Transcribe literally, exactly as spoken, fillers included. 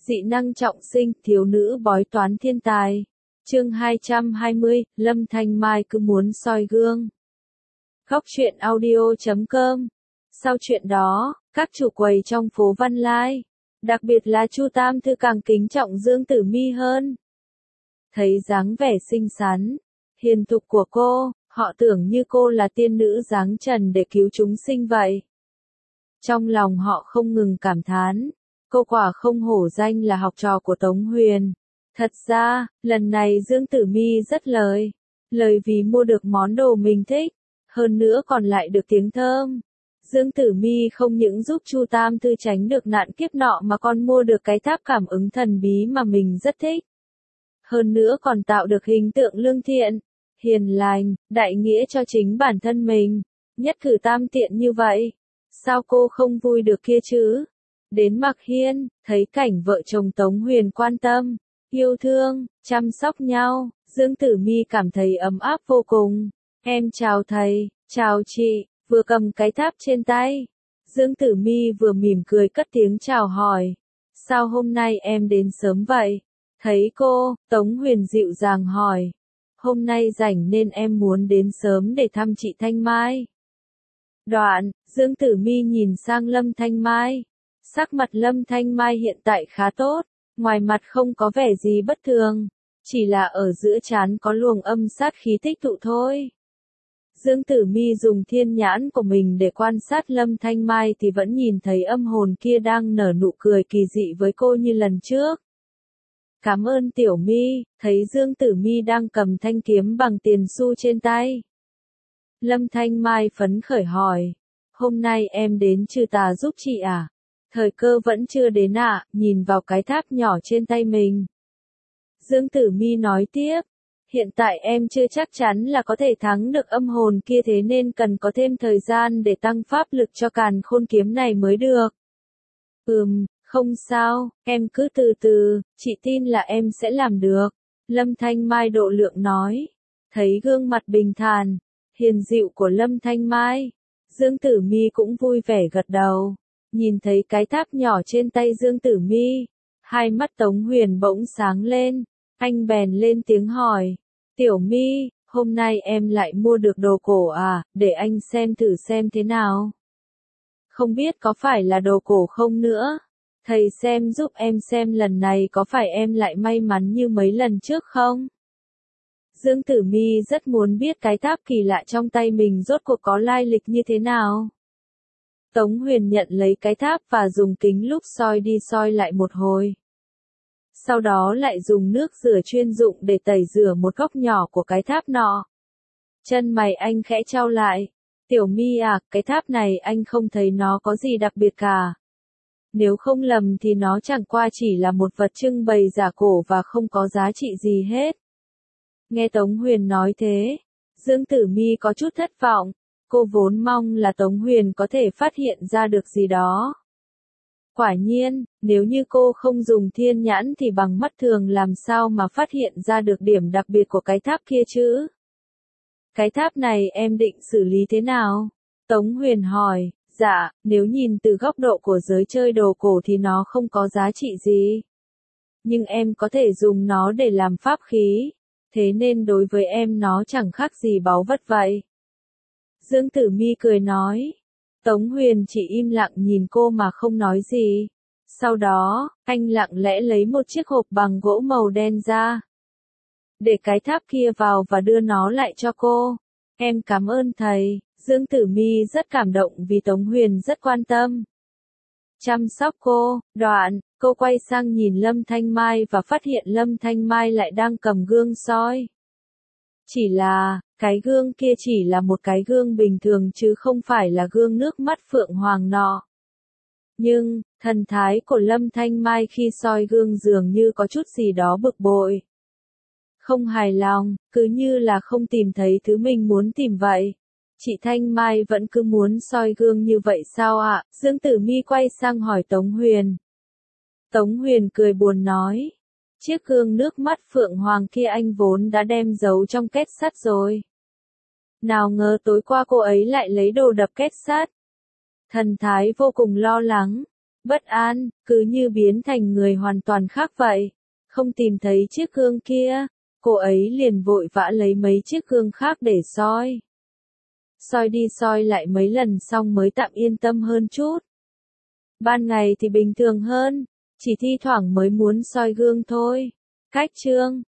Dị năng trọng sinh, thiếu nữ bói toán thiên tài. Chương hai trăm hai mươi, Lâm Thanh Mai cứ muốn soi gương. Góc truyện audio chấm com. Sau chuyện đó, các chủ quầy trong phố Văn Lai, đặc biệt là Chu Tam Thư càng kính trọng Dương Tử Mi hơn. Thấy dáng vẻ xinh xắn, hiền thục của cô, họ tưởng như cô là tiên nữ giáng trần để cứu chúng sinh vậy. Trong lòng họ không ngừng cảm thán, cô quả không hổ danh là học trò của Tống Huyền. Thật ra, lần này Dương Tử Mi rất lời, lời vì mua được món đồ mình thích, hơn nữa còn lại được tiếng thơm. Dương Tử Mi không những giúp Chu Tam Thư tránh được nạn kiếp nọ mà còn mua được cái tháp cảm ứng thần bí mà mình rất thích. Hơn nữa còn tạo được hình tượng lương thiện, hiền lành, đại nghĩa cho chính bản thân mình. Nhất cử tam tiện như vậy, sao cô không vui được kia chứ? Đến Mạc Hiên, thấy cảnh vợ chồng Tống Huyền quan tâm, yêu thương, chăm sóc nhau, Dương Tử Mi cảm thấy ấm áp vô cùng. Em chào thầy, chào chị, vừa cầm cái tháp trên tay. Dương Tử Mi vừa mỉm cười cất tiếng chào hỏi. Sao hôm nay em đến sớm vậy? Thấy cô, Tống Huyền dịu dàng hỏi. Hôm nay rảnh nên em muốn đến sớm để thăm chị Thanh Mai. Đoạn, Dương Tử Mi nhìn sang Lâm Thanh Mai. Sắc mặt Lâm Thanh Mai hiện tại khá tốt, ngoài mặt không có vẻ gì bất thường, chỉ là ở giữa trán có luồng âm sát khí tích tụ thôi. Dương Tử Mi dùng thiên nhãn của mình để quan sát Lâm Thanh Mai thì vẫn nhìn thấy âm hồn kia đang nở nụ cười kỳ dị với cô như lần trước. Cảm ơn Tiểu Mi, thấy Dương Tử Mi đang cầm thanh kiếm bằng tiền xu trên tay. Lâm Thanh Mai phấn khởi hỏi, hôm nay em đến trừ tà giúp chị à? Thời cơ vẫn chưa đến ạ, à, nhìn vào cái tháp nhỏ trên tay mình. Dương Tử Mi nói tiếp, hiện tại em chưa chắc chắn là có thể thắng được âm hồn kia thế nên cần có thêm thời gian để tăng pháp lực cho càn khôn kiếm này mới được. Ừm, không sao, em cứ từ từ, chị tin là em sẽ làm được. Lâm Thanh Mai độ lượng nói, thấy gương mặt bình thản, hiền dịu của Lâm Thanh Mai, Dương Tử Mi cũng vui vẻ gật đầu. Nhìn thấy cái tháp nhỏ trên tay Dương Tử Mi, hai mắt Tống Huyền bỗng sáng lên, anh bèn lên tiếng hỏi, Tiểu Mi, hôm nay em lại mua được đồ cổ à, để anh xem thử xem thế nào. Không biết có phải là đồ cổ không nữa, thầy xem giúp em xem lần này có phải em lại may mắn như mấy lần trước không? Dương Tử Mi rất muốn biết cái tháp kỳ lạ trong tay mình rốt cuộc có lai lịch như thế nào. Tống Huyền nhận lấy cái tháp và dùng kính lúp soi đi soi lại một hồi. Sau đó lại dùng nước rửa chuyên dụng để tẩy rửa một góc nhỏ của cái tháp nọ. Chân mày anh khẽ chau lại. Tiểu Mi à, cái tháp này anh không thấy nó có gì đặc biệt cả. Nếu không lầm thì nó chẳng qua chỉ là một vật trưng bày giả cổ và không có giá trị gì hết. Nghe Tống Huyền nói thế, Dương Tử Mi có chút thất vọng. Cô vốn mong là Tống Huyền có thể phát hiện ra được gì đó. Quả nhiên, nếu như cô không dùng thiên nhãn thì bằng mắt thường làm sao mà phát hiện ra được điểm đặc biệt của cái tháp kia chứ? Cái tháp này em định xử lý thế nào? Tống Huyền hỏi, dạ, nếu nhìn từ góc độ của giới chơi đồ cổ thì nó không có giá trị gì. Nhưng em có thể dùng nó để làm pháp khí, thế nên đối với em nó chẳng khác gì báu vật vậy. Dương Tử Mi cười nói. Tống Huyền chỉ im lặng nhìn cô mà không nói gì. Sau đó, anh lặng lẽ lấy một chiếc hộp bằng gỗ màu đen ra. Để cái tháp kia vào và đưa nó lại cho cô. Em cảm ơn thầy. Dương Tử Mi rất cảm động vì Tống Huyền rất quan tâm. Chăm sóc cô. Đoạn, cô quay sang nhìn Lâm Thanh Mai và phát hiện Lâm Thanh Mai lại đang cầm gương soi. Chỉ là, cái gương kia chỉ là một cái gương bình thường chứ không phải là gương nước mắt Phượng Hoàng nọ. Nhưng, thần thái của Lâm Thanh Mai khi soi gương dường như có chút gì đó bực bội. Không hài lòng, cứ như là không tìm thấy thứ mình muốn tìm vậy. Chị Thanh Mai vẫn cứ muốn soi gương như vậy sao ạ? Dương Tử Mi quay sang hỏi Tống Huyền. Tống Huyền cười buồn nói. Chiếc gương nước mắt Phượng Hoàng kia anh vốn đã đem giấu trong két sắt rồi. Nào ngờ tối qua cô ấy lại lấy đồ đập két sắt. Thần thái vô cùng lo lắng. bất an, cứ như biến thành người hoàn toàn khác vậy. Không tìm thấy chiếc gương kia, cô ấy liền vội vã lấy mấy chiếc gương khác để soi. Soi đi soi lại mấy lần xong mới tạm yên tâm hơn chút. Ban ngày thì bình thường hơn, chỉ thi thoảng mới muốn soi gương thôi. Cách chương